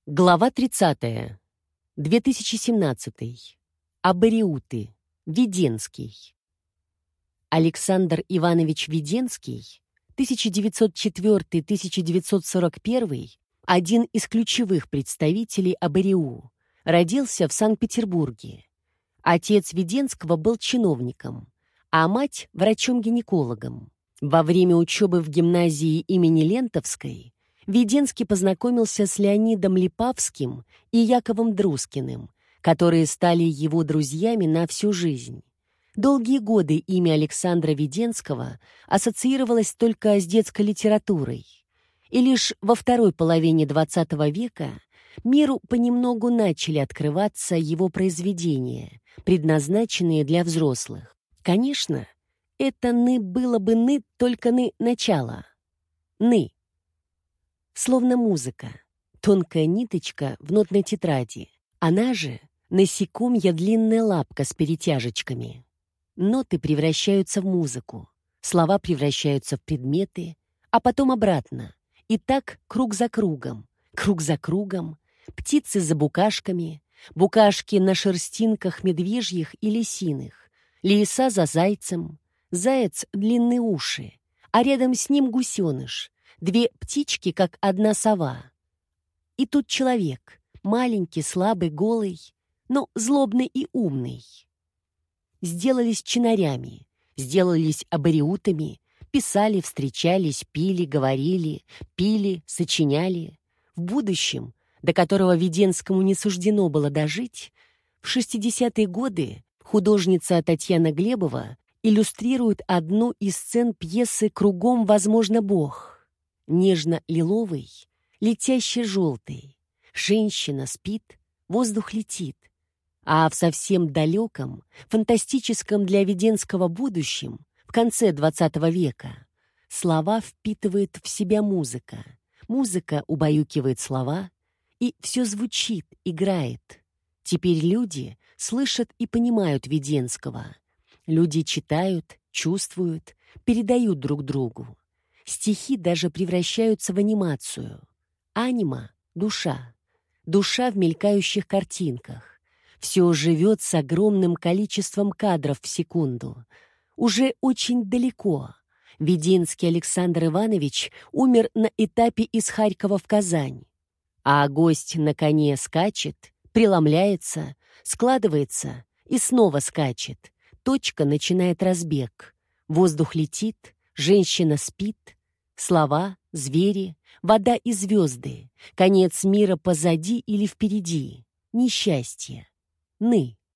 Глава 30. 2017. Абориуты. Веденский. Александр Иванович Веденский, 1904-1941, один из ключевых представителей АБРИУ, родился в Санкт-Петербурге. Отец Веденского был чиновником, а мать — врачом-гинекологом. Во время учебы в гимназии имени Лентовской Веденский познакомился с Леонидом Липавским и Яковом Друскиным, которые стали его друзьями на всю жизнь. Долгие годы имя Александра Веденского ассоциировалось только с детской литературой. И лишь во второй половине XX века миру понемногу начали открываться его произведения, предназначенные для взрослых. Конечно, это было бы только начало. Словно музыка, тонкая ниточка в нотной тетради. Она же насекомья длинная лапка с перетяжечками. Ноты превращаются в музыку, слова превращаются в предметы, а потом обратно. И так круг за кругом, птицы за букашками, букашки на шерстинках медвежьих и лисиных, лиса за зайцем, заяц — длинные уши, а рядом с ним гусеныш, две птички, как одна сова. И тут человек, маленький, слабый, голый, но злобный и умный. Сделались чинарями, сделались абориутами, писали, встречались, пили, говорили, пили, сочиняли. В будущем, до которого Веденскому не суждено было дожить, в 60-е годы художница Татьяна Глебова иллюстрирует одну из сцен пьесы «Кругом, возможно, Бог». Нежно-лиловый, летяще-желтый. Женщина спит, воздух летит. А в совсем далеком, фантастическом для Веденского будущем, в конце XX века, слова впитывает в себя музыка. Музыка убаюкивает слова, и все звучит, играет. Теперь люди слышат и понимают Веденского. Люди читают, чувствуют, передают друг другу. Стихи даже превращаются в анимацию. Анима — душа. Душа в мелькающих картинках. Все живет с огромным количеством кадров в секунду. Уже очень далеко. Веденский Александр Иванович умер на этапе из Харькова в Казань. А гость на коне скачет, преломляется, складывается и снова скачет. Точка начинает разбег. Воздух летит, женщина спит. Слова, звери, вода и звезды. Конец мира позади или впереди. Несчастье.